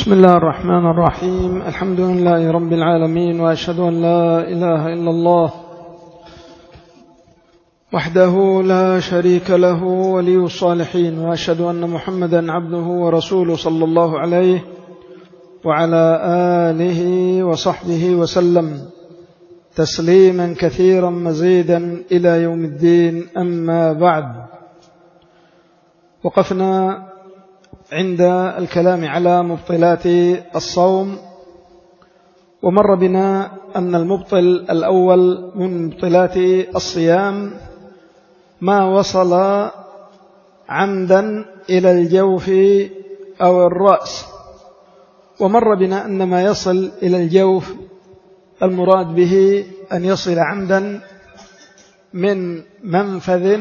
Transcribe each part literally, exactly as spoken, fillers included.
بسم الله الرحمن الرحيم. الحمد لله رب العالمين، وأشهد أن لا إله إلا الله وحده لا شريك له ولي الصالحين، وأشهد أن محمدا عبده ورسوله صلى الله عليه وعلى آله وصحبه وسلم تسليما كثيرا مزيدا إلى يوم الدين. أما بعد، وقفنا عند الكلام على مبطلات الصوم، ومر بنا أن المبطل الأول من مبطلات الصيام ما وصل عمدا إلى الجوف أو الرأس، ومر بنا أن ما يصل إلى الجوف المراد به أن يصل عمدا من منفذ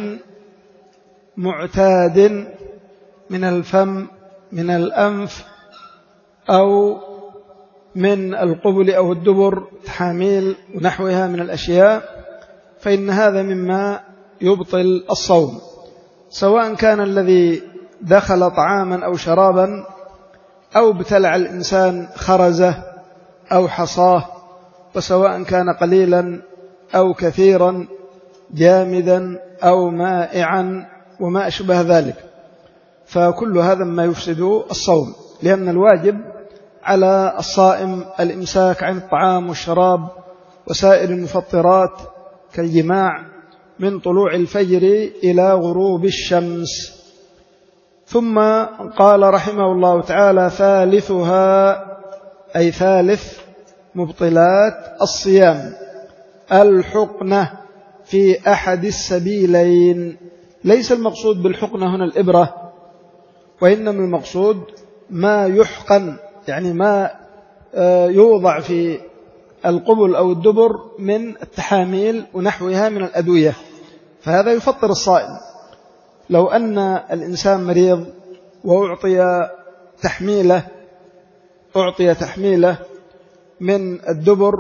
معتاد من الفم، من الأنف، أو من القبل أو الدبر، تحاميل ونحوها من الأشياء، فإن هذا مما يبطل الصوم، سواء كان الذي دخل طعاما أو شرابا، أو ابتلع الإنسان خرزه أو حصاه، وسواء كان قليلا أو كثيرا، جامدا أو مائعا وما أشبه ذلك، فكل هذا ما يفسد الصوم، لأن الواجب على الصائم الإمساك عن الطعام والشراب وسائر المفطرات كالجماع من طلوع الفجر إلى غروب الشمس. ثم قال رحمه الله تعالى: ثالثها، أي ثالث مبطلات الصيام، الحقنة في أحد السبيلين. ليس المقصود بالحقنة هنا الإبرة، وإنما المقصود ما يحقن، يعني ما يوضع في القبل أو الدبر من التحاميل ونحوها من الأدوية، فهذا يفطر الصائم. لو أن الإنسان مريض وأعطي تحميله أعطي تحميله من الدبر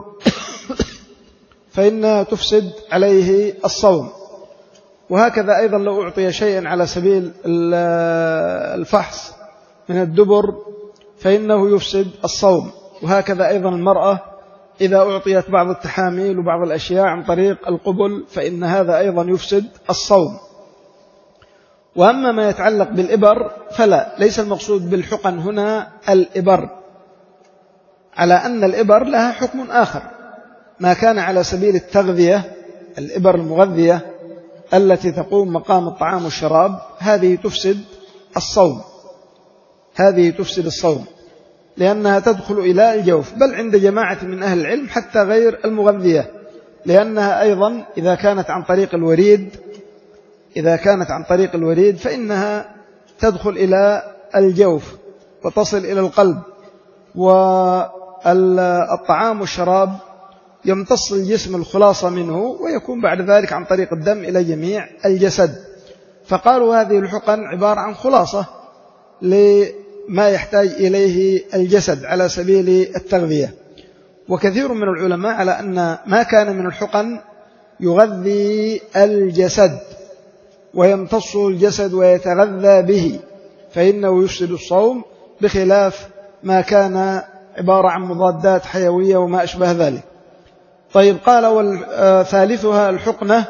فإنها تفسد عليه الصوم، وهكذا أيضا لو أعطي شيئا على سبيل الفحص من الدبر فإنه يفسد الصوم، وهكذا أيضا المرأة إذا أعطيت بعض التحاميل وبعض الأشياء عن طريق القبل فإن هذا أيضا يفسد الصوم. وأما ما يتعلق بالإبر فلا، ليس المقصود بالحقن هنا الإبر، على أن الإبر لها حكم آخر، ما كان على سبيل التغذية، الإبر المغذية التي تقوم مقام الطعام والشراب، هذه تفسد الصوم، هذه تفسد الصوم لأنها تدخل إلى الجوف، بل عند جماعة من أهل العلم حتى غير المغذية، لأنها أيضا إذا كانت عن طريق الوريد إذا كانت عن طريق الوريد فإنها تدخل إلى الجوف وتصل إلى القلب، والطعام والشراب يمتص الجسم الخلاصة منه، ويكون بعد ذلك عن طريق الدم إلى جميع الجسد. فقالوا هذه الحقن عبارة عن خلاصة لما يحتاج إليه الجسد على سبيل التغذية. وكثير من العلماء على أن ما كان من الحقن يغذي الجسد ويمتص الجسد ويتغذى به فإنه يفسد الصوم، بخلاف ما كان عبارة عن مضادات حيوية وما أشبه ذلك. طيب، قال وثالثها الحقنة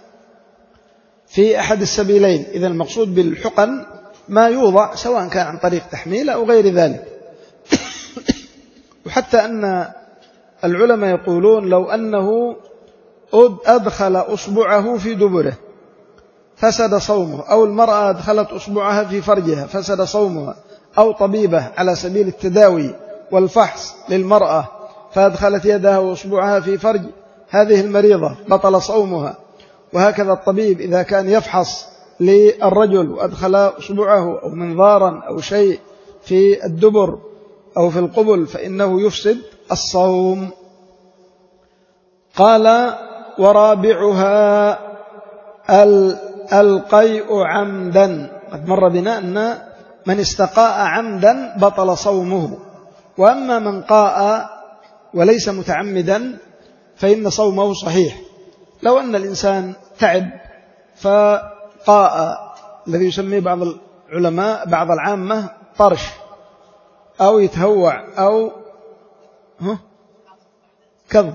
في أحد السبيلين. إذا المقصود بالحقن ما يوضع سواء كان عن طريق تحميل أو غير ذلك. وحتى أن العلماء يقولون لو أنه أدخل أصبعه في دبره فسد صومه، أو المرأة أدخلت أصبعها في فرجها فسد صومها، أو طبيبة على سبيل التداوي والفحص للمرأة فأدخلت يدها وأصبعها في فرج هذه المريضة بطل صومها. وهكذا الطبيب إذا كان يفحص للرجل وأدخل أصبعه أو منظارا أو شيء في الدبر أو في القبل فإنه يفسد الصوم. قال ورابعها القيء عمدا. قد مر بنا أن من استقاء عمدا بطل صومه، وأما من قاء وليس متعمدا فإن صومه صحيح. لو أن الإنسان تعب فقاء، الذي يسميه بعض العلماء بعض العامة طرش، أو يتهوع أو كذب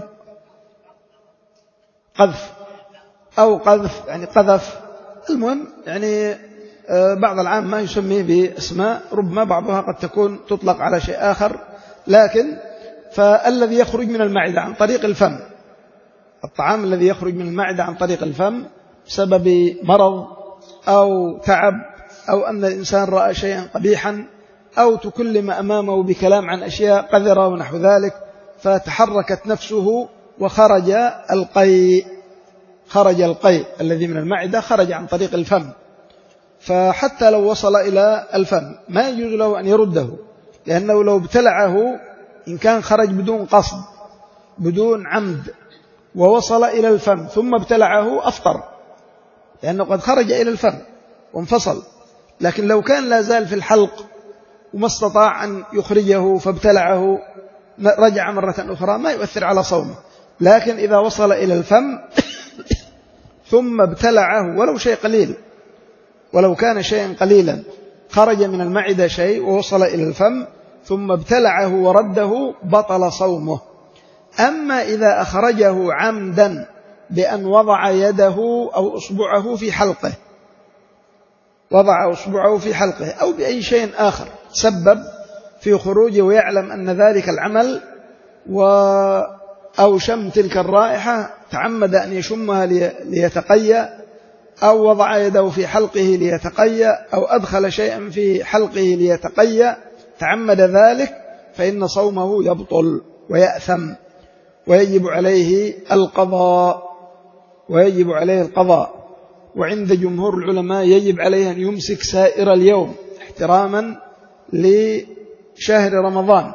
قذف أو قذف يعني قذف. المهم يعني بعض العامة يسميه بأسماء ربما بعضها قد تكون تطلق على شيء آخر، لكن فالذي يخرج من المعدة عن طريق الفم، الطعام الذي يخرج من المعدة عن طريق الفم بسبب مرض أو تعب أو أن الإنسان رأى شيئا قبيحا أو تكلم أمامه بكلام عن أشياء قذرة ونحو ذلك، فتحركت نفسه وخرج القيء، خرج القيء الذي من المعدة خرج عن طريق الفم، فحتى لو وصل إلى الفم ما يجوز له أن يرده، لأنه لو ابتلعه إن كان خرج بدون قصد بدون عمد ووصل إلى الفم ثم ابتلعه أفطر، لأنه قد خرج إلى الفم وانفصل. لكن لو كان لا زال في الحلق وما استطاع أن يخرجه فابتلعه رجع مرة أخرى ما يؤثر على صومه. لكن إذا وصل إلى الفم ثم ابتلعه ولو شيء قليل، ولو كان شيئا قليلا خرج من المعدة شيء ووصل إلى الفم ثم ابتلعه ورده بطل صومه. أما إذا أخرجه عمدا بأن وضع يده أو أصبعه في حلقه، وضع أصبعه في حلقه أو بأي شيء آخر سبب في خروجه ويعلم أن ذلك العمل و أو شم تلك الرائحة تعمد أن يشمها ليتقيأ، أو وضع يده في حلقه ليتقيأ، أو أدخل شيئا في حلقه ليتقيأ تعمد ذلك، فإن صومه يبطل ويأثم ويجب عليه القضاء ويجب عليه القضاء. وعند جمهور العلماء يجب عليه أن يمسك سائر اليوم احتراما لشهر رمضان.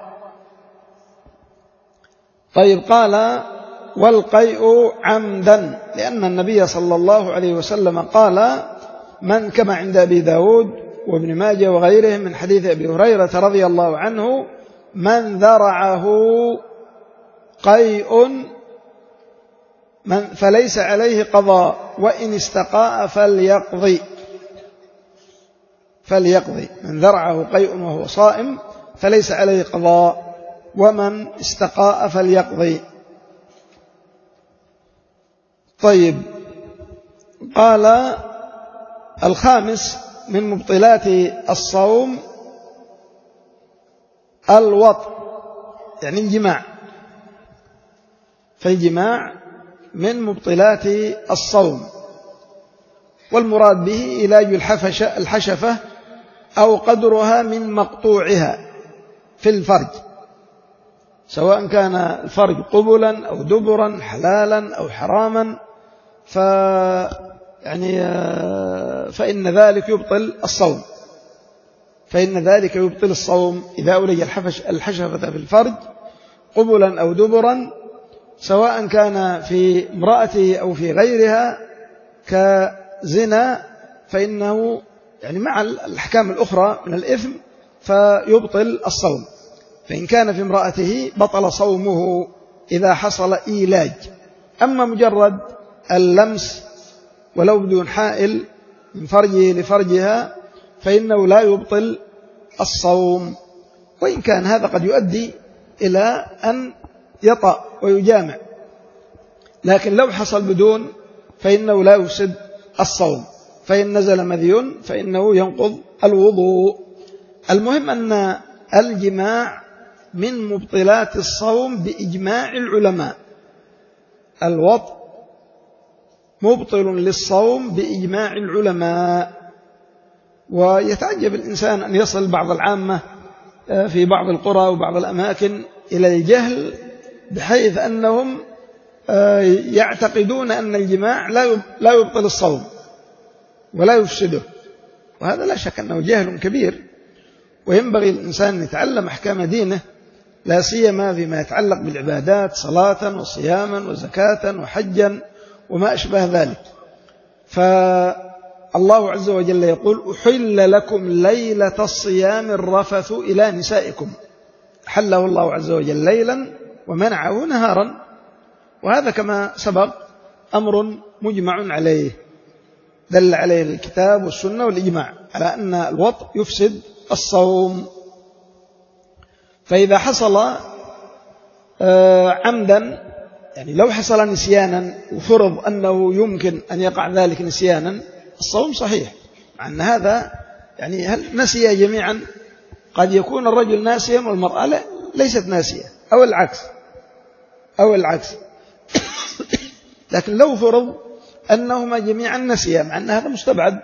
طيب قال والقيء عمدا، لأن النبي صلى الله عليه وسلم قال من كما عند أبي داود وابن ماجه وغيرهم من حديث أبي هريرة رضي الله عنه من ذرعه قيء من فليس عليه قضاء وإن استقاء فليقضي فليقضي من ذرعه قيء وهو صائم فليس عليه قضاء ومن استقاء فليقضي. طيب قال الخامس من مبطلات الصوم الوطء يعني الجماع، فالجماع من مبطلات الصوم، والمراد به علاج الحشفة أو قدرها من مقطوعها في الفرج، سواء كان الفرج قبلا أو دبرا حلالا أو حراما، ف يعني فإن ذلك يبطل الصوم فإن ذلك يبطل الصوم إذا أولج الحشفة في الفرج قبلا أو دبرا، سواء كان في امرأته أو في غيرها كزنا، فإنه يعني مع الأحكام الأخرى من الإثم فيبطل الصوم. فإن كان في امرأته بطل صومه إذا حصل إيلاج. أما مجرد اللمس ولو بدون حائل من فرجه لفرجها فإنه لا يبطل الصوم، وإن كان هذا قد يؤدي إلى أن يطأ ويجامع، لكن لو حصل بدون فإنه لا يفسد الصوم، فإن نزل مذي فإنه ينقض الوضوء. المهم أن الجماع من مبطلات الصوم بإجماع العلماء، الوطء مبطل للصوم بإجماع العلماء. ويتعجب الإنسان أن يصل بعض العامة في بعض القرى وبعض الأماكن إلى الجهل بحيث أنهم يعتقدون أن الجماع لا يبطل الصوم ولا يفسده، وهذا لا شك أنه جهل كبير، وينبغي الإنسان أن يتعلم أحكام دينه لا سيما فيما يتعلق بالعبادات صلاة وصياما وزكاة وحجا وما أشبه ذلك. فالله عز وجل يقول أحل لكم ليلة الصيام الرفث إلى نسائكم، حله الله عز وجل ليلا ومنعه نهارا، وهذا كما سبق أمر مجمع عليه، دل عليه الكتاب والسنة والإجماع على أن الوطء يفسد الصوم. فإذا حصل عمدا، يعني لو حصل نسيانا وفرض أنه يمكن أن يقع ذلك نسيانا، الصوم صحيح. مع أن هذا يعني هل نسي جميعا؟ قد يكون الرجل ناسيا والمرأة ليست ناسية، أو العكس أو العكس لكن لو فرض أنهما جميعا نسيا، مع أن هذا مستبعد،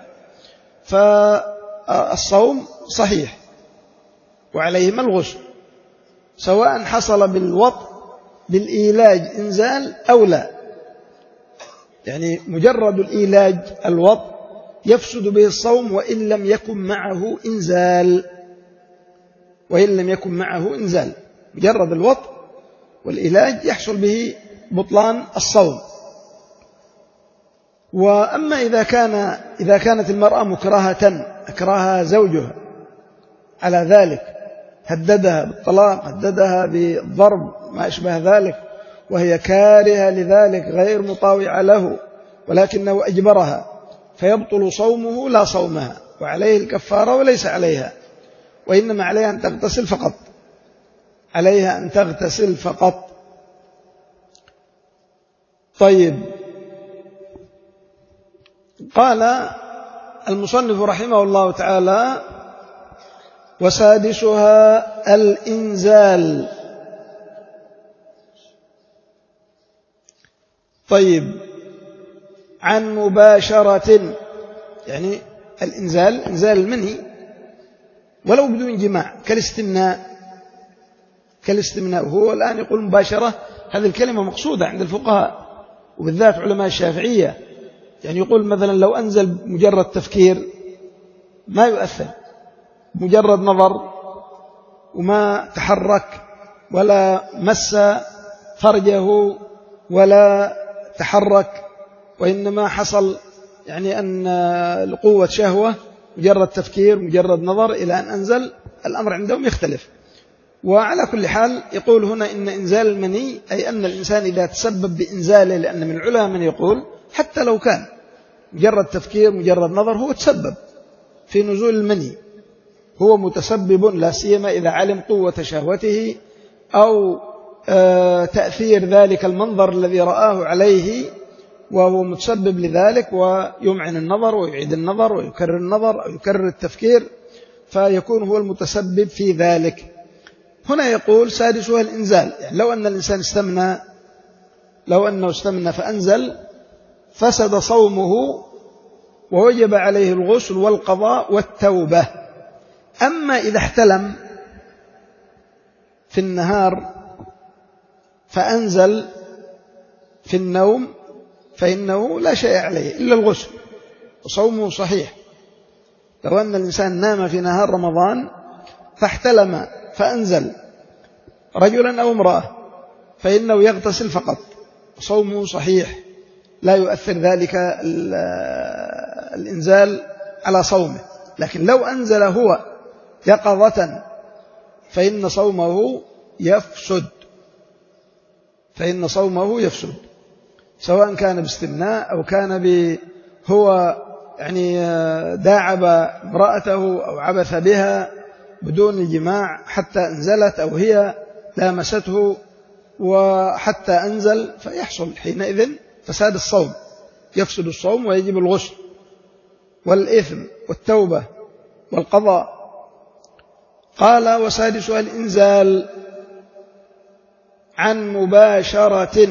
فالصوم صحيح وعليهما الغسل، سواء حصل بالوطء بالإيلاج إنزال أو لا. يعني مجرد الإيلاج الوطء يفسد به الصوم وإن لم يكن معه إنزال، وإن لم يكن معه إنزال، مجرد الوطء والإيلاج يحصل به بطلان الصوم. وأما إذا كان إذا كانت المرأة مكرهة، أكرهها زوجها على ذلك، هددها بالطلاق، هددها بالضرب، ما أشبه ذلك، وهي كارهة لذلك غير مطاوعة له، ولكنه أجبرها، فيبطل صومه لا صومها، وعليه الكفارة وليس عليها، وإنما عليها أن تغتسل فقط، عليها أن تغتسل فقط. طيب، قال المصنف رحمه الله تعالى: وسادسها الإنزال. طيب، عن مباشرة، يعني الإنزال إنزال المني ولو بدون جماع، كالاستمناء كالاستمناء وهو الآن يقول مباشرة، هذه الكلمة مقصودة عند الفقهاء وبالذات علماء الشافعية. يعني يقول مثلا لو أنزل مجرد تفكير ما يؤثر، مجرد نظر وما تحرك ولا مس فرجه ولا تحرك، وإنما حصل يعني أن القوة شهوة، مجرد تفكير مجرد نظر إلى أن أنزل، الأمر عندهم يختلف. وعلى كل حال يقول هنا إن إنزال المني أي أن الإنسان إذا تسبب بإنزاله، لأن من العلماء من يقول حتى لو كان مجرد تفكير مجرد نظر هو تسبب في نزول المني، هو متسبب، لا سيما إذا علم قوة شهوته أو تأثير ذلك المنظر الذي رآه عليه وهو متسبب لذلك، ويمعن النظر ويعيد النظر ويكرر النظر أو يكرر التفكير، فيكون هو المتسبب في ذلك. هنا يقول سادسها الإنزال، يعني لو أن الإنسان استمنى لو أنه استمنى فأنزل فسد صومه ووجب عليه الغسل والقضاء والتوبة. أما إذا احتلم في النهار فأنزل في النوم فإنه لا شيء عليه إلا الغسل وصومه صحيح. لو أن الإنسان نام في نهار رمضان فاحتلم فأنزل رجلا أو امرأة فإنه يغتسل فقط، صومه صحيح، لا يؤثر ذلك الإنزال على صومه. لكن لو أنزل هو يقظة فإن صومه يفسد فإن صومه يفسد سواء كان باستمناء أو كان ب هو يعني داعب امرأته أو عبث بها بدون الجماع حتى انزلت، أو هي لامسته وحتى أنزل، فيحصل حينئذ فساد الصوم، يفسد الصوم ويجب الغسل والإثم والتوبة والقضاء. قال وسادسها الإنزال عن مباشرة.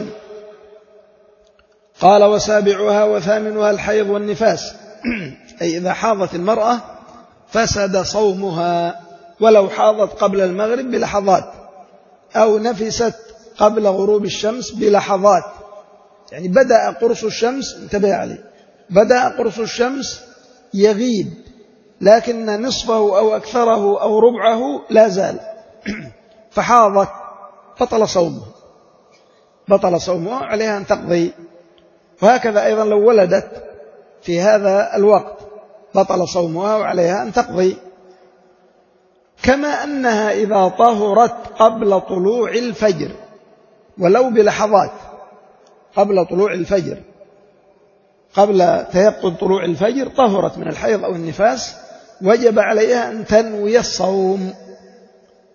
قال وسابعها وثامنها الحيض والنفاس، أي إذا حاضت المرأة فسد صومها ولو حاضت قبل المغرب بلحظات أو نفست قبل غروب الشمس بلحظات. يعني بدأ قرص الشمس، انتبه عليه، بدأ قرص الشمس يغيب لكن نصفه أو أكثره أو ربعه لا زال فحاضت بطل صومه بطل صومه عليها أن تقضي. وهكذا أيضا لو ولدت في هذا الوقت بطل صومها وعليها أن تقضي. كما أنها إذا طهرت قبل طلوع الفجر ولو بلحظات، قبل طلوع الفجر، قبل تيقظ طلوع الفجر طهرت من الحيض أو النفاس، وجب عليها أن تنوي الصوم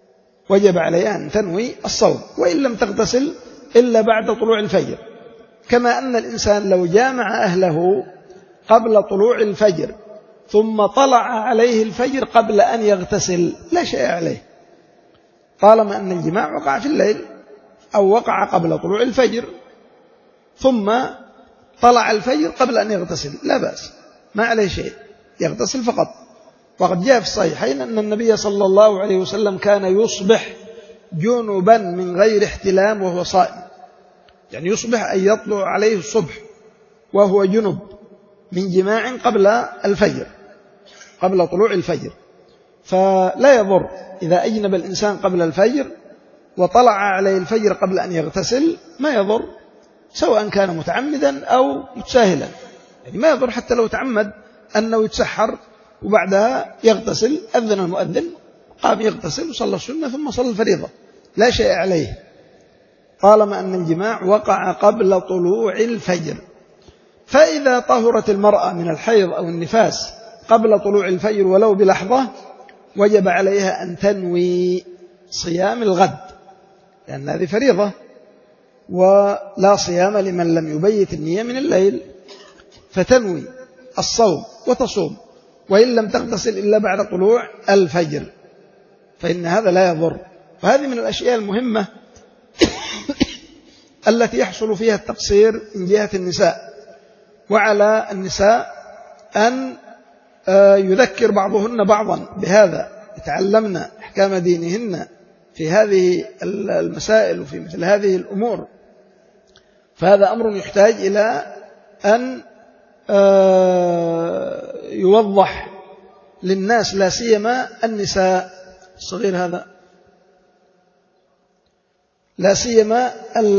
وجب عليها أن تنوي الصوم، وإن لم تغتسل إلا بعد طلوع الفجر. كما أن الإنسان لو جامع أهله قبل طلوع الفجر ثم طلع عليه الفجر قبل أن يغتسل لا شيء عليه، طالما أن الجماع وقع في الليل أو وقع قبل طلوع الفجر ثم طلع الفجر قبل أن يغتسل لا بأس، ما عليه شيء، يغتسل فقط. وقد جاء في الصحيحين أن النبي صلى الله عليه وسلم كان يصبح جنبا من غير احتلام وهو صائم، يعني يصبح أن يطلع عليه الصبح وهو جنب من جماع قبل الفجر، قبل طلوع الفجر. فلا يضر إذا أجنب الإنسان قبل الفجر وطلع عليه الفجر قبل أن يغتسل، ما يضر، سواء كان متعمدا أو متساهلا، يعني ما يضر حتى لو تعمد أنه يتسحر وبعدها يغتسل، أذن المؤذن قام يغتسل وصلى السنة ثم صلى الفريضة، لا شيء عليه طالما أن الجماع وقع قبل طلوع الفجر. فإذا طهرت المرأة من الحيض أو النفاس قبل طلوع الفجر ولو بلحظة وجب عليها أن تنوي صيام الغد، لأن هذه فريضة، ولا صيام لمن لم يبيت النية من الليل، فتنوي الصوم وتصوم وإن لم تغتسل إلا بعد طلوع الفجر، فإن هذا لا يضر. وهذه من الأشياء المهمة التي يحصل فيها التقصير من جهة النساء، وعلى النساء أن يذكر بعضهن بعضا بهذا، يتعلمن أحكام دينهن في هذه المسائل وفي مثل هذه الأمور. فهذا أمر يحتاج إلى أن يوضح للناس، لا سيما النساء الصغير هذا، لا سيما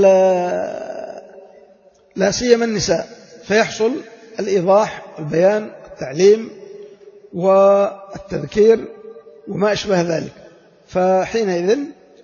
لا سيما النساء، فيحصل الإيضاح والبيان والتعليم والتذكير وما أشبه ذلك. فحينئذ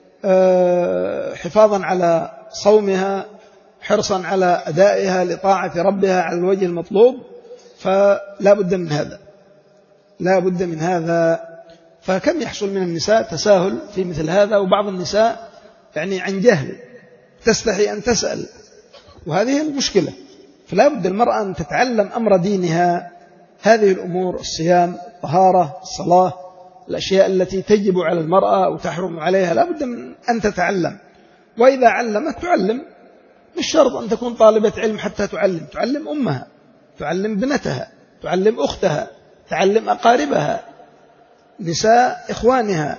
حفاظا على صومها، حرصا على أدائها لطاعة ربها على الوجه المطلوب، فلا بد من هذا، لا بد من هذا. فكم يحصل من النساء تساهل في مثل هذا، وبعض النساء يعني عن جهل تستحي أن تسأل، وهذه المشكلة. فلا بد المرأة أن تتعلم أمر دينها، هذه الأمور، الصيام، الطهارة، الصلاة، الأشياء التي تجب على المرأة أو تحرم عليها لا بد من أن تتعلم. وإذا علمت تعلم، مش شرط أن تكون طالبة علم حتى تعلم، تعلم أمها، تعلم بنتها، تعلم أختها، تعلم أقاربها، نساء إخوانها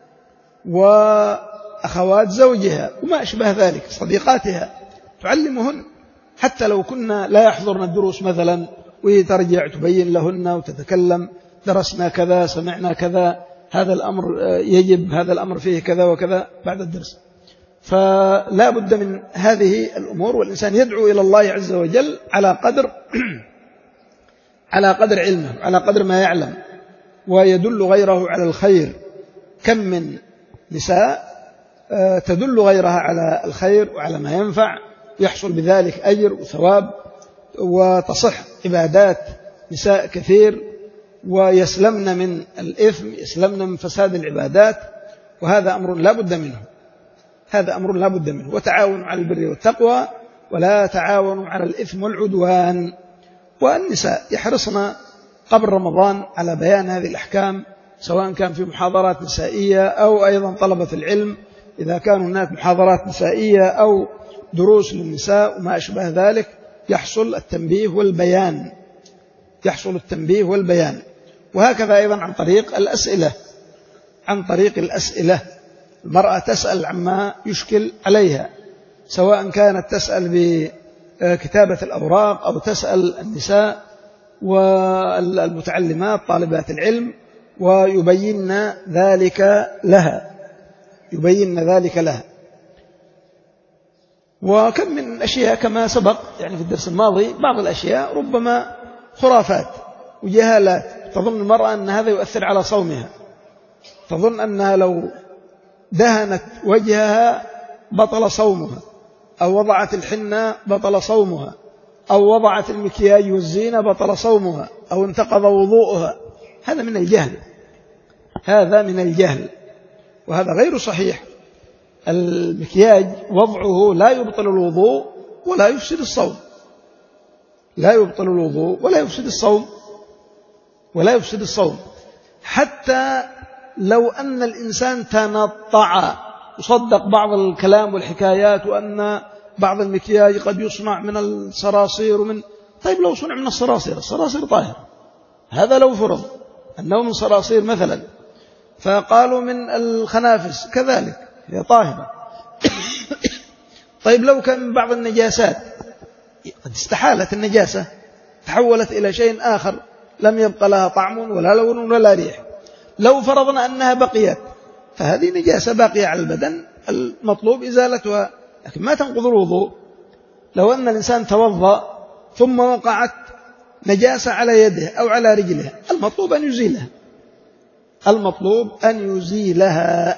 وأخوات زوجها وما أشبه ذلك، صديقاتها، تعلمهن حتى لو كنا لا يحضرن الدروس مثلا، وترجع تبين لهن وتتكلم، درسنا كذا، سمعنا كذا، هذا الأمر يجب، هذا الأمر فيه كذا وكذا بعد الدرس. فلا بد من هذه الأمور، والإنسان يدعو إلى الله عز وجل على قدر على قدر علمه، على قدر ما يعلم، ويدل غيره على الخير. كم من نساء تدل غيرها على الخير وعلى ما ينفع، يحصل بذلك أجر وثواب، وتصح عبادات نساء كثير، ويسلمن من الإثم، يسلمن من فساد العبادات. وهذا أمر لا بد منه، هذا أمر لا بد منه. وتعاونوا على البر والتقوى ولا تعاونوا على الإثم والعدوان. والنساء يحرصن قبل رمضان على بيان هذه الأحكام، سواء كان في محاضرات نسائية أو أيضا طلبة العلم، إذا كان هناك محاضرات نسائية أو دروس للنساء وما أشبه ذلك، يحصل التنبيه والبيان، يحصل التنبيه والبيان. وهكذا أيضا عن طريق الأسئلة، عن طريق الأسئلة المرأة تسأل عما يشكل عليها، سواء كانت تسأل بكتابة الأوراق أو تسأل النساء والمتعلمات طالبات العلم، ويبين ذلك لها، يبين ذلك لها. وكم من أشياء كما سبق يعني في الدرس الماضي، بعض الأشياء ربما خرافات وجهالات، تظن المرأة أن هذا يؤثر على صومها، تظن أنها لو دهنت وجهها بطل صومها، أو وضعت الحنة بطل صومها، أو وضعت المكياج والزينة بطل صومها، أو انتقض وضوءها. هذا من الجهل، هذا من الجهل. وهذا غير صحيح. المكياج وضعه لا يبطل الوضوء ولا يفسد الصوم، لا يبطل الوضوء ولا يفسد الصوم ولا يفسد الصوم حتى لو أن الإنسان تنطع وصدق بعض الكلام والحكايات وأن بعض المكياج قد يصنع من الصراصير ومن طيب لو صنع من الصراصير، الصراصير طاهر، هذا لو فرض أنه من صراصير مثلا، فقالوا من الخنافس كذلك هي طاهرة. طيب لو كان من بعض النجاسات قد استحالت النجاسة تحولت إلى شيء آخر لم يبقى لها طعم ولا لون ولا ريح، لو فرضنا أنها بقيت فهذه نجاسة باقية على البدن المطلوب إزالتها، لكن ما تنقض الوضوء. لو أن الإنسان توضأ ثم وقعت نجاسة على يده أو على رجله المطلوب أن يزيلها، المطلوب أن يزيلها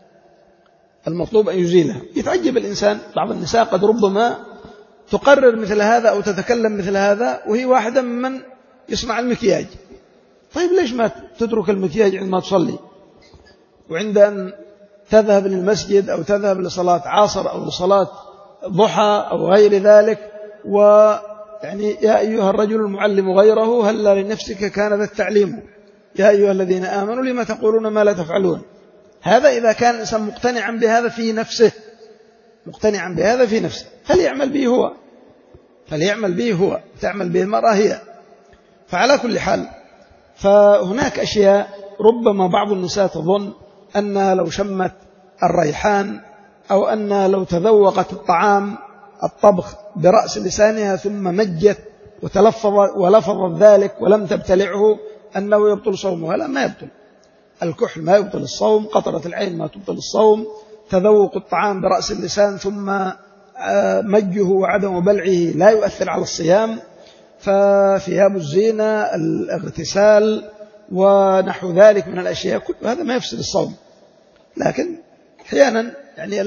المطلوب أن يزيلها. يتعجب الإنسان، بعض النساء قد ربما تقرر مثل هذا أو تتكلم مثل هذا وهي واحدة ممن يصنع المكياج. طيب ليش ما تترك المكياج عندما تصلي وعند أن تذهب للمسجد أو تذهب لصلاة عصر أو لصلاة ضحى أو غير ذلك، ويعني يا أيها الرجل المعلم غيره هل لنفسك كان ذا التعليم يا أيها الذين آمنوا لما تقولون ما لا تفعلون. هذا إذا كان الإنسان مقتنعا بهذا في نفسه، مقتنعا بهذا في نفسه فليعمل به هو، فليعمل به هو، تعمل به المرأة هي. فعلى كل حال فهناك أشياء ربما بعض النساء تظن أنها لو شمت الريحان أو أنها لو تذوقت الطعام الطبخ برأس لسانها ثم مجت وتلفظ ولفظت ذلك ولم تبتلعه أنه يبطل صومها. لا، ما يبطل. الكحل ما يبطل الصوم، قطرة العين ما تبطل الصوم، تذوق الطعام برأس اللسان ثم مجه وعدم بلعه لا يؤثر على الصيام. فثياب الزينة، الاغتسال ونحو ذلك من الأشياء كل هذا ما يفسد الصوم، لكن أحيانا يعني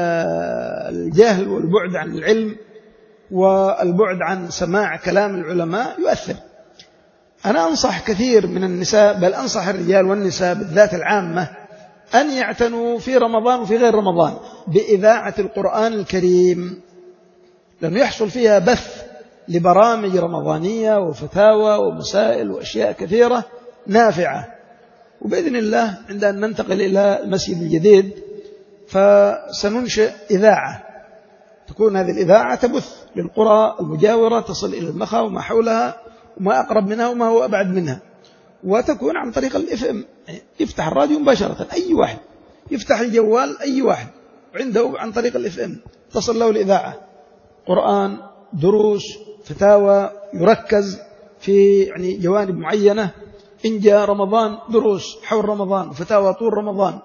الجهل والبعد عن العلم والبعد عن سماع كلام العلماء يؤثر. أنا أنصح كثير من النساء، بل أنصح الرجال والنساء بالذات العامة أن يعتنوا في رمضان وفي غير رمضان بإذاعة القرآن الكريم، لأنه يحصل فيها بث لبرامج رمضانية وفتاوى ومسائل وأشياء كثيرة نافعة. وبإذن الله عند أن ننتقل إلى المسجد الجديد فسننشئ إذاعة، تكون هذه الإذاعة تبث للقرى المجاورة تصل إلى المخا وما حولها وما أقرب منها وما هو أبعد منها، وتكون عن طريق الإف إم، يفتح الراديو مباشرة أي واحد، يفتح الجوال أي واحد عنده عن طريق الإف إم تصل له الإذاعة، قرآن، دروس، فتاوى، يركز في يعني جوانب معينة. إن جاء رمضان دروس حول رمضان، فتاوى طول رمضان،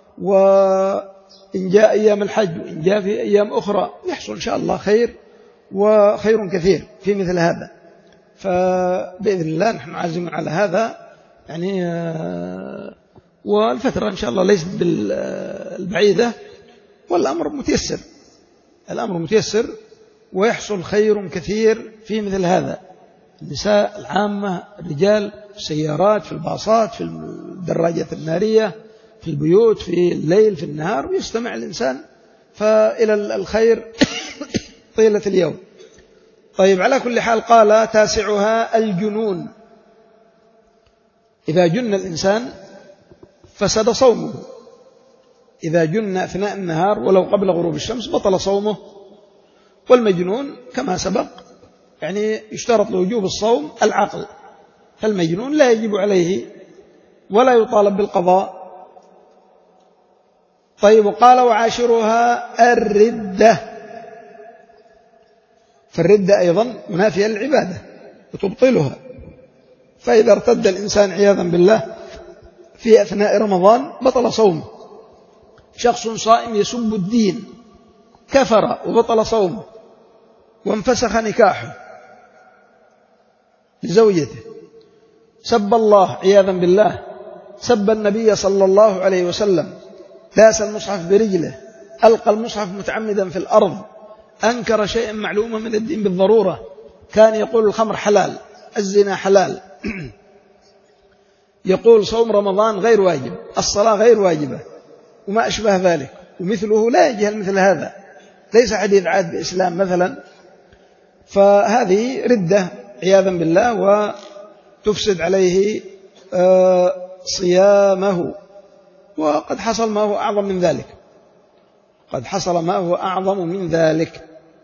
وإن جاء أيام الحج وإن جاء في أيام أخرى يحصل إن شاء الله خير وخير كثير في مثل هذا. فبإذن الله نحن عازمون على هذا يعني، والفترة إن شاء الله ليست بالبعيدة، والأمر متيسر، الأمر متيسر ويحصل خير كثير في مثل هذا. النساء العامة، الرجال، السيارات، في الباصات، في الدراجات النارية، في البيوت، في الليل، في النهار، ويستمع الإنسان فإلى الخير طيلة اليوم. طيب على كل حال قال تاسعها الجنون، إذا جن الإنسان فسد صومه، إذا جن أثناء النهار ولو قبل غروب الشمس بطل صومه. والمجنون كما سبق يعني يشترط لوجوب الصوم العقل، فالمجنون لا يجب عليه ولا يطالب بالقضاء. طيب قال وعاشرها الردة، فالردة أيضا منافية للعبادة وتبطلها، فإذا ارتد الإنسان عياذا بالله في أثناء رمضان بطل صومه. شخص صائم يسب الدين كفر وبطل صومه وانفسخ نكاحه لزوجته، سب الله عياذا بالله، سب النبي صلى الله عليه وسلم، داس المصحف برجله، ألقى المصحف متعمدا في الأرض، أنكر شيئا معلوما من الدين بالضرورة، كان يقول الخمر حلال، الزنا حلال، يقول صوم رمضان غير واجب، الصلاة غير واجبة، وما أشبه ذلك، ومثله لا يجهل مثل هذا، ليس حديث عهد بإسلام مثلا، فهذه ردة عياذا بالله وتفسد عليه صيامه. وقد حصل ما هو أعظم من ذلك، قد حصل ما هو أعظم من ذلك.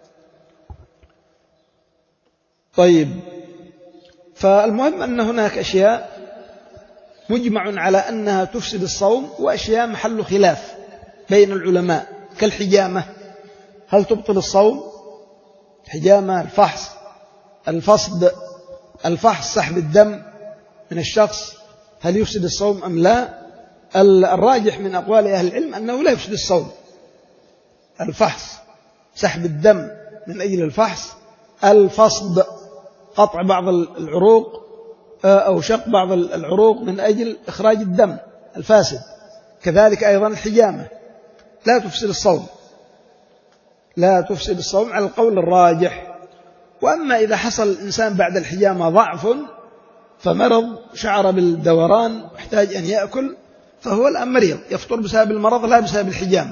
طيب، فالمهم أن هناك أشياء مجمع على أنها تفسد الصوم، وأشياء محل خلاف بين العلماء كالحجامة، هل تبطل الصوم؟ الحجامة، الفحص، الفصد، الفحص سحب الدم من الشخص، هل يفسد الصوم أم لا؟ الراجح من أقوال أهل العلم أنه لا يفسد الصوم. الفحص سحب الدم من أجل الفحص، الفصد قطع بعض العروق أو شق بعض العروق من أجل إخراج الدم الفاسد، كذلك أيضا الحجامة لا تفسد الصوم، لا تفسد الصوم على القول الراجح. وأما إذا حصل الإنسان بعد الحجامة ضعف، فمرض شعر بالدوران يحتاج أن يأكل، فهو الآن مريض يفطر بسبب المرض لا بسبب الحجامة.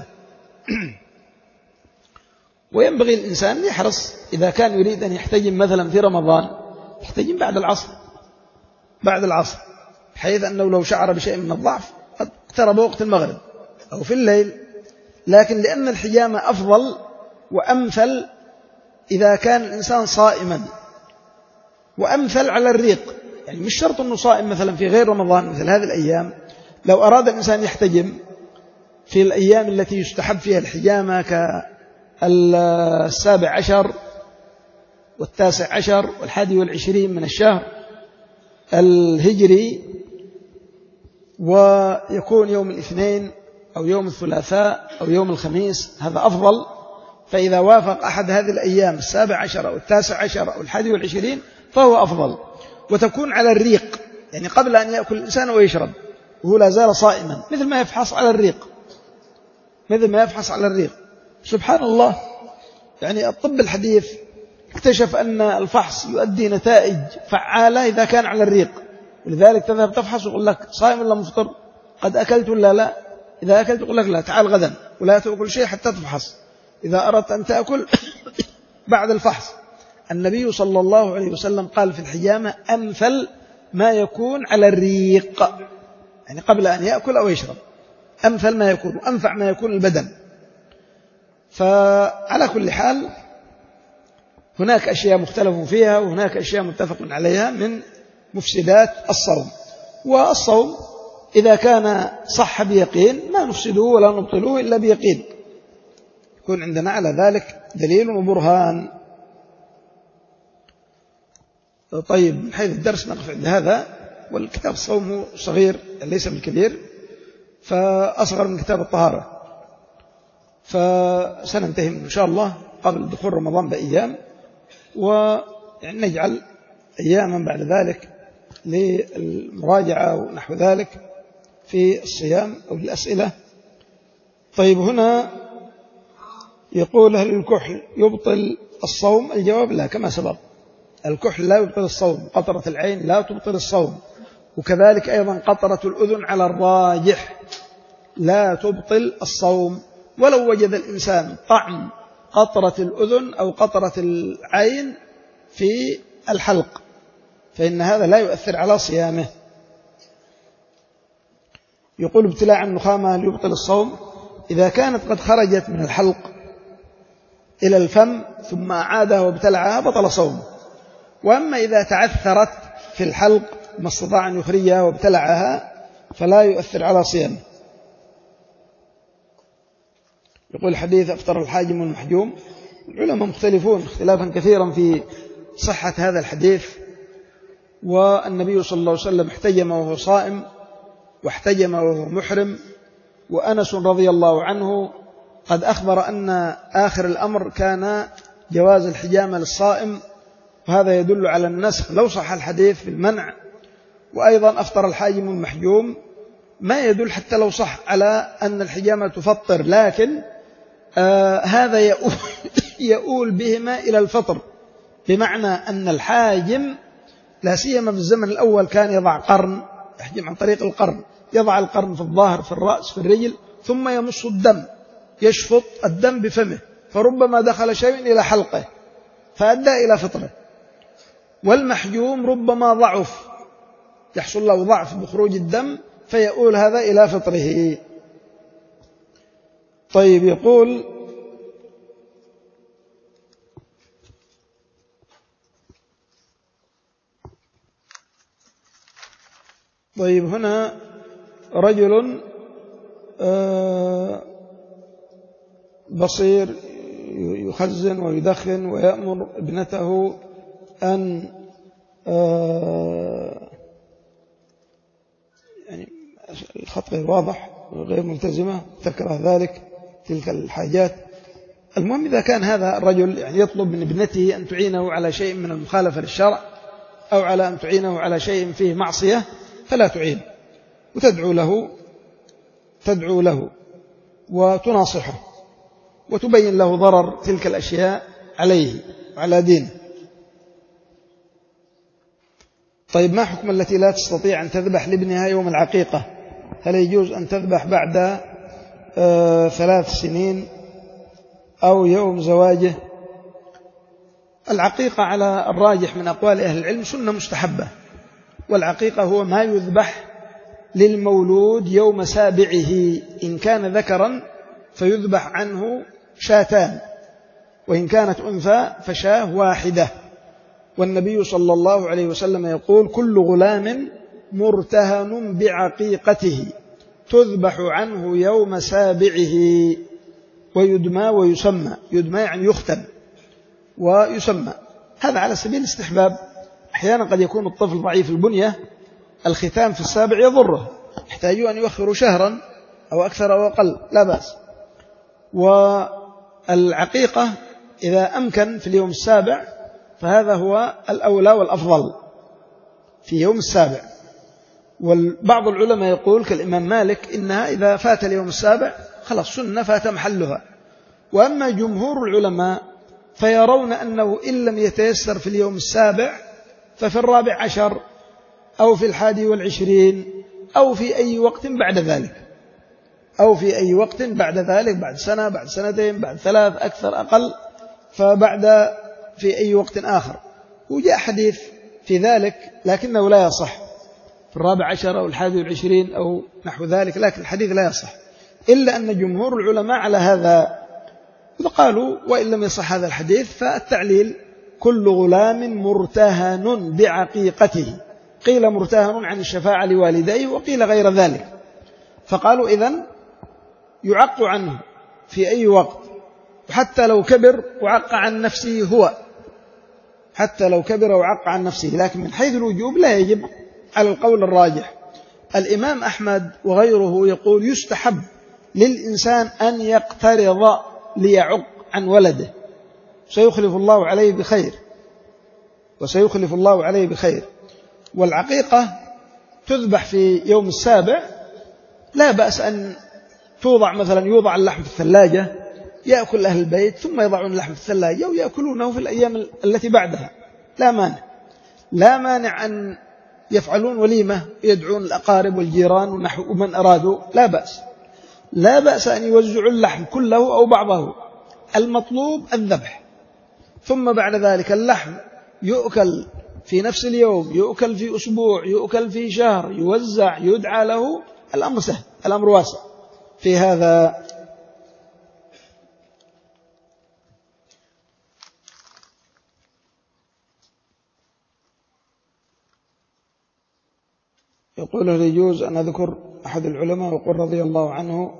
وينبغي الإنسان يحرص إذا كان يريد أن يحتجم مثلا في رمضان يحتجم بعد العصر، بعد العصر، بحيث أنه لو شعر بشيء من الضعف قد اقترب وقت المغرب أو في الليل. لكن لأن الحجامة أفضل وأمثل إذا كان الإنسان صائما، وأمثل على الريق، يعني مش شرط أنه صائم مثلا في غير رمضان مثل هذه الأيام. لو أراد الإنسان يحتجم في الأيام التي يستحب فيها الحجامة كالسابع عشر والتاسع عشر والحادي والعشرين من الشهر الهجري، ويكون يوم الاثنين أو يوم الثلاثاء أو يوم الخميس، هذا أفضل. فإذا وافق أحد هذه الأيام السابع عشر أو التاسع عشر أو الحادي والعشرين فهو أفضل، وتكون على الريق، يعني قبل أن يأكل الإنسان ويشرب وهو لا زال صائما، مثل ما يفحص على الريق، مثل ما يفحص على الريق. سبحان الله، يعني الطب الحديث اكتشف أن الفحص يؤدي نتائج فعالة إذا كان على الريق، ولذلك تذهب تفحص ويقول لك صائم ولا مفطر، قد أكلت ولا لا، إذا أكلت يقول لك لا، تعال غدا ولا تأكل شيء حتى تفحص إذا أردت أن تأكل بعد الفحص. النبي صلى الله عليه وسلم قال في الحجامة أمثل ما يكون على الريق، يعني قبل أن يأكل أو يشرب، أمثل ما يكون وأنفع ما يكون البدن. فعلى كل حال هناك أشياء مختلف فيها وهناك أشياء متفق عليها من مفسدات الصوم. والصوم إذا كان صح بيقين ما نفسده ولا نبطله إلا بيقين، يكون عندنا على ذلك دليل وبرهان. طيب، من حيث الدرس نقف عند هذا، والكتاب الصوم صغير ليس بالكبير، فأصغر من كتاب الطهارة، فسننتهي إن شاء الله قبل دخول رمضان بأيام، ونجعل أياما بعد ذلك للمراجعة ونحو ذلك في الصيام أو الأسئلة. طيب، هنا يقول هل الكحل يبطل الصوم؟ الجواب لا، كما سبق، الكحل لا يبطل الصوم، قطرة العين لا تبطل الصوم، وكذلك أيضا قطرة الأذن على الراجح لا تبطل الصوم. ولو وجد الإنسان طعم قطرة الأذن أو قطرة العين في الحلق فإن هذا لا يؤثر على صيامه. يقول ابتلاع النخامة هل يبطل الصوم؟ إذا كانت قد خرجت من الحلق إلى الفم ثم أعادها وابتلعها بطل صوم. وأما إذا تعثرت في الحلق ما استطاع أن يخرجها وابتلعها فلا يؤثر على صيامه. يقول حديث أفطر الحاجم والمحجوم، العلماء مختلفون اختلافا كثيرا في صحة هذا الحديث. والنبي صلى الله عليه وسلم احتجم وهو صائم واحتجم وهو محرم، وأنس رضي الله عنه قد أخبر أن آخر الأمر كان جواز الحجامة للصائم، وهذا يدل على النسخ لو صح الحديث بالمنع. وأيضا أفطر الحاجم والمحجوم ما يدل حتى لو صح على أن الحجامة تفطر، لكن آه هذا يؤول, يؤول بهما إلى الفطر، بمعنى أن الحاجم لا سيما في الزمن الأول كان يضع قرن، يحجم عن طريق القرن، يضع القرن في الظهر في الرأس في الرجل ثم يمص الدم، يشفط الدم بفمه، فربما دخل شيء إلى حلقه فأدى إلى فطره. والمحجوم ربما ضعف، يحصل له ضعف بخروج الدم فيؤول هذا إلى فطره. طيب، يقول طيب هنا رجل بصير يخزن ويدخن ويأمر ابنته أن يعني الخط غير واضح وغير ملتزمة، تكره ذلك تلك الحاجات. المهم إذا كان هذا الرجل يعني يطلب من ابنته أن تعينه على شيء من المخالفة للشرع أو على أن تعينه على شيء فيه معصية فلا تعين، وتدعو له تدعو له وتناصحه وتبين له ضرر تلك الأشياء عليه وعلى دينه. طيب، ما حكم التي لا تستطيع أن تذبح لابنها يوم العقيقة؟ هل يجوز أن تذبح بعد آه ثلاث سنين أو يوم زواجه؟ العقيقة على الراجح من أقوال أهل العلم سنة مستحبة، والعقيقة هو ما يذبح للمولود يوم سابعه، إن كان ذكرا فيذبح عنه شاتان، وإن كانت أنثى فشاه واحدة. والنبي صلى الله عليه وسلم يقول: كل غلام مرتهن بعقيقته تذبح عنه يوم سابعه ويدمى ويسمى. يدمى يعني يختن ويسمى. هذا على سبيل الاستحباب. أحيانا قد يكون الطفل ضعيف البنية، الختان في السابع يضره، يحتاجوا أن يؤخروا شهرا أو أكثر أو أقل، لا بأس. والعقيقة إذا أمكن في اليوم السابع فهذا هو الأولى والأفضل في يوم السابع. وبعض العلماء يقول كالإمام مالك إنها إذا فات اليوم السابع خلاص سنة فات محلها. وأما جمهور العلماء فيرون أنه إن لم يتيسر في اليوم السابع ففي الرابع عشر أو في الحادي والعشرين أو في أي وقت بعد ذلك، أو في أي وقت بعد ذلك، بعد سنة، بعد سنتين، بعد ثلاث، أكثر أقل، فبعد في أي وقت آخر. وجاء حديث في ذلك لكنه لا يصح، في الرابع عشر أو الحادي والعشرين أو نحو ذلك، لكن الحديث لا يصح، إلا أن جمهور العلماء على هذا. وقالوا وإن لم يصح هذا الحديث فالتعليل: كل غلام مرتهن بعقيقته. قيل مرتهن عن الشفاعة لوالديه، وقيل غير ذلك. فقالوا إذن يعق عنه في أي وقت، وحتى لو كبر وعق عن نفسه هو، حتى لو كبر وعق عن نفسه. لكن من حيث الوجوب لا يجب على القول الراجح. الإمام أحمد وغيره يقول يستحب للإنسان أن يقترض ليعق عن ولده، سيخلف الله عليه بخير، وسيخلف الله عليه بخير. والعقيقة تذبح في يوم السابع، لا بأس أن توضع مثلا، يوضع اللحم في الثلاجة، يأكل أهل البيت ثم يضعون اللحم في الثلاجة ويأكلونه في الأيام التي بعدها، لا مانع. لا مانع أن يفعلون وليمة يدعون الأقارب والجيران ومن أرادوا، لا بأس. لا بأس أن يوزعوا اللحم كله أو بعضه، المطلوب الذبح. ثم بعد ذلك اللحم يؤكل في نفس اليوم، يؤكل في أسبوع، يؤكل في شهر، يوزع، يدعى له، الأمر سهل، الأمر واسع في هذا. يقول: هل يجوز أن أذكر أحد العلماء وقل رضي الله عنه؟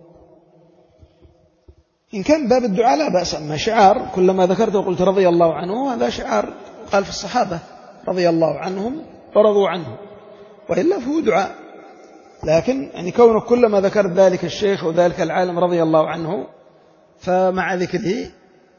إن كان باب الدعاء لا بأس، أما شعار كلما ذكرت وقلت رضي الله عنه هذا شعار قال في الصحابة رضي الله عنهم ورضوا عنه، وإلا فهو دعاء. لكن يعني كونك كلما ذكرت ذلك الشيخ وذلك العالم رضي الله عنه، فمع ذكره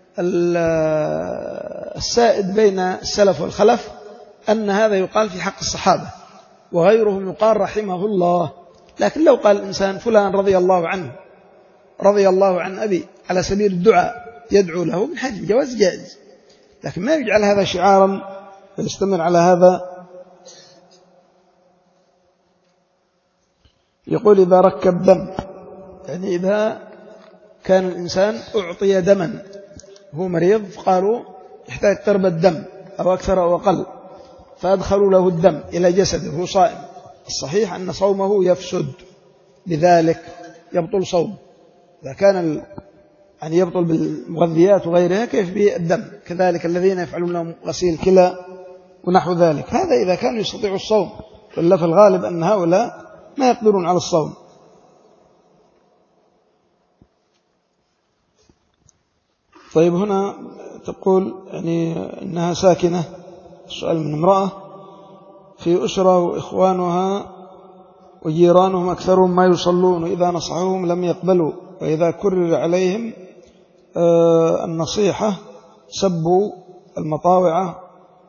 السائد بين السلف والخلف أن هذا يقال في حق الصحابة، وغيرهم يقال رحمه الله. لكن لو قال الإنسان فلان رضي الله عنه، رضي الله عن أبي، على سبيل الدعاء يدعو له، من حيث الجواز جائز، لكن ما يجعل هذا شعارا فيستمر على هذا. يقول: إذا ركب دم يعني إذا كان الإنسان أعطي دما هو مريض قالوا يحتاج قربة دم أو أكثر أو أقل فأدخلوا له الدم إلى جسده هو صائم، الصحيح أن صومه يفسد بذلك يبطل صوم. إذا كان يعني يبطل بالمغذيات وغيرها كيف بالدم؟ كذلك الذين يفعلون لهم غسيل كلى ونحو ذلك، هذا إذا كانوا يستطيعوا الصوم، وإلا في الغالب أن هؤلاء ما يقدرون على الصوم. طيب هنا تقول يعني إنها ساكنة، السؤال من امرأة في أسرة وإخوانها وجيرانهم أكثرهم ما يصلون وإذا نصحوهم لم يقبلوا، وإذا كرر عليهم النصيحة سبوا المطاوعة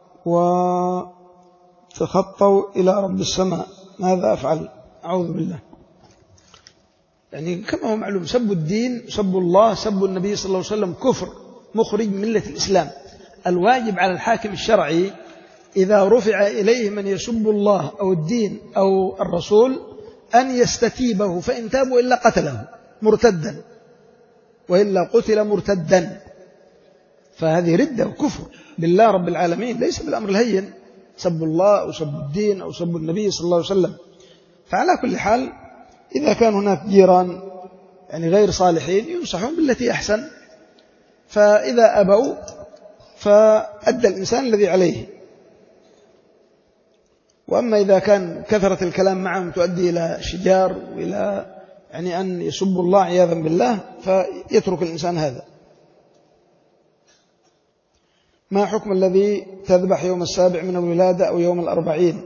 وتخطوا إلى رب السماء، ماذا أفعل؟ أعوذ بالله. يعني كما هو معلوم سب الدين، سب الله، سب النبي صلى الله عليه وسلم كفر مخرج من ملة الإسلام. الواجب على الحاكم الشرعي إذا رفع إليه من يسب الله أو الدين أو الرسول أن يستتيبه، فإن تابوا إلا قتله مرتدا، وإلا قتل مرتدا، فهذه ردة وكفر بالله رب العالمين، ليس بالأمر الهين سب الله أو سب الدين أو سب النبي صلى الله عليه وسلم. فعلى كل حال إذا كان هناك جيران يعني غير صالحين ينصحون بالتي أحسن، فإذا أبوا فأدى الإنسان الذي عليه. وأما إذا كان كثرة الكلام معهم تؤدي إلى شجار وإلى يعني أن يسب الله عياذا بالله فيترك الإنسان هذا. ما حكم الذي تذبح يوم السابع من الولادة أو يوم الأربعين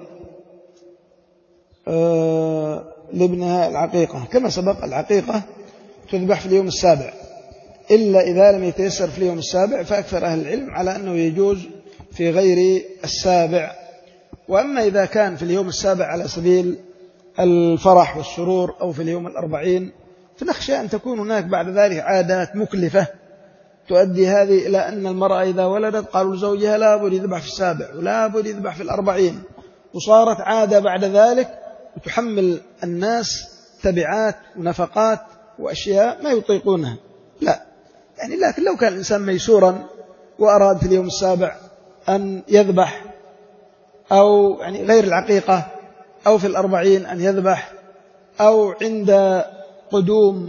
أه لابنها العقيقة؟ كما سبق العقيقة تذبح في اليوم السابع، إلا إذا لم يتيسر في اليوم السابع، فأكثر أهل العلم على أنه يجوز في غير السابع. وأما إذا كان في اليوم السابع على سبيل الفرح والسرور أو في اليوم الأربعين فنخشى أن تكون هناك بعد ذلك عادات مكلفة تؤدي هذه إلى أن المرأة إذا ولدت قالوا لزوجها لا بد يذبح في السابع ولا بد يذبح في الأربعين، وصارت عادة بعد ذلك وتحمل الناس تبعات ونفقات وأشياء ما يطيقونها. لا يعني، لكن لو كان الإنسان ميسورا وأراد في اليوم السابع أن يذبح، أو يعني غير العقيقة، أو في الأربعين أن يذبح، أو عند قدوم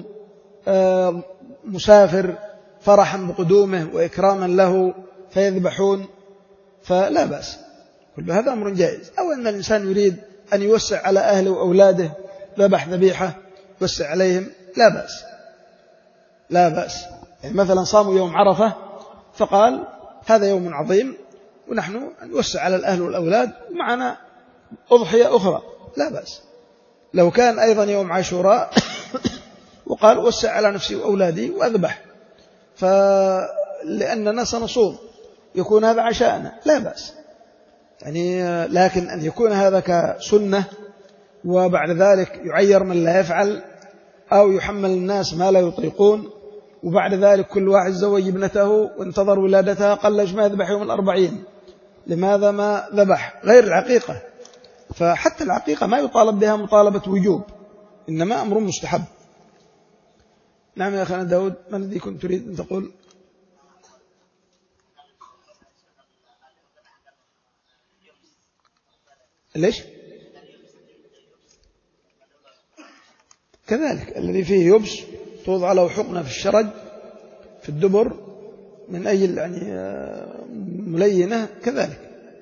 مسافر فرحا بقدومه وإكراما له فيذبحون، فلا بأس، كل هذا أمر جائز. أو أن الإنسان يريد أن يوسع على أهله وأولاده ذبح ذبيحة يوسع عليهم، لا بأس لا بأس. يعني مثلا صاموا يوم عرفة فقال هذا يوم عظيم ونحن نوسع على الأهل والأولاد ومعنا أضحية أخرى، لا بأس. لو كان أيضا يوم عاشوراء وقال وسع على نفسي وأولادي وأذبح فلأننا سنصوم يكون هذا عشاءنا، لا بأس. يعني لكن أن يكون هذا كسنة وبعد ذلك يعير من لا يفعل أو يحمل الناس ما لا يطيقون، وبعد ذلك كل واحد زوج ابنته وانتظر ولادتها قال ليش ما يذبح يوم الأربعين، لماذا ما ذبح؟ غير العقيقة. فحتى العقيقة ما يطالب بها مطالبة وجوب، إنما أمر مستحب. نعم يا أخانا داود، ما الذي كنت تريد أن تقول؟ ليش؟ كذلك الذي فيه يبس توضع له حقنة في الشرج في الدبر من أي يعني ملينة كذلك.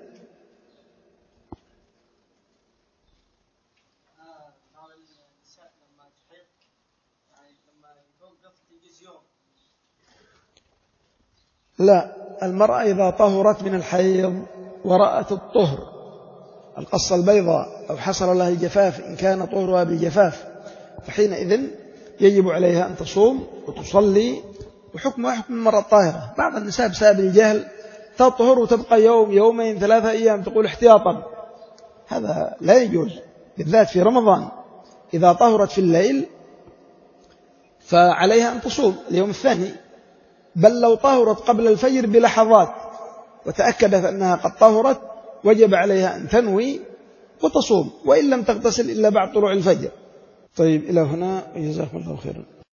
لا، المرأة إذا طهرت من الحيض ورأت الطهر القصة البيضاء أو حصل لها الجفاف إن كان طهرها بالجفاف فحينئذ يجب عليها أن تصوم وتصلي، وحكمها حكم المرأة الطاهرة. بعض النساء بسبب الجهل تطهر وتبقى يوم يومين ثلاثة أيام تقول احتياطا، هذا لا يجوز، بالذات في رمضان. إذا طهرت في الليل فعليها أن تصوم اليوم الثاني، بل لو طهرت قبل الفجر بلحظات وتأكدت أنها قد طهرت وجب عليها أن تنوي وتصوم، وإن لم تغتسل إلا بعد طلوع الفجر. طيب إلى هنا، جزاكم الله خيرا.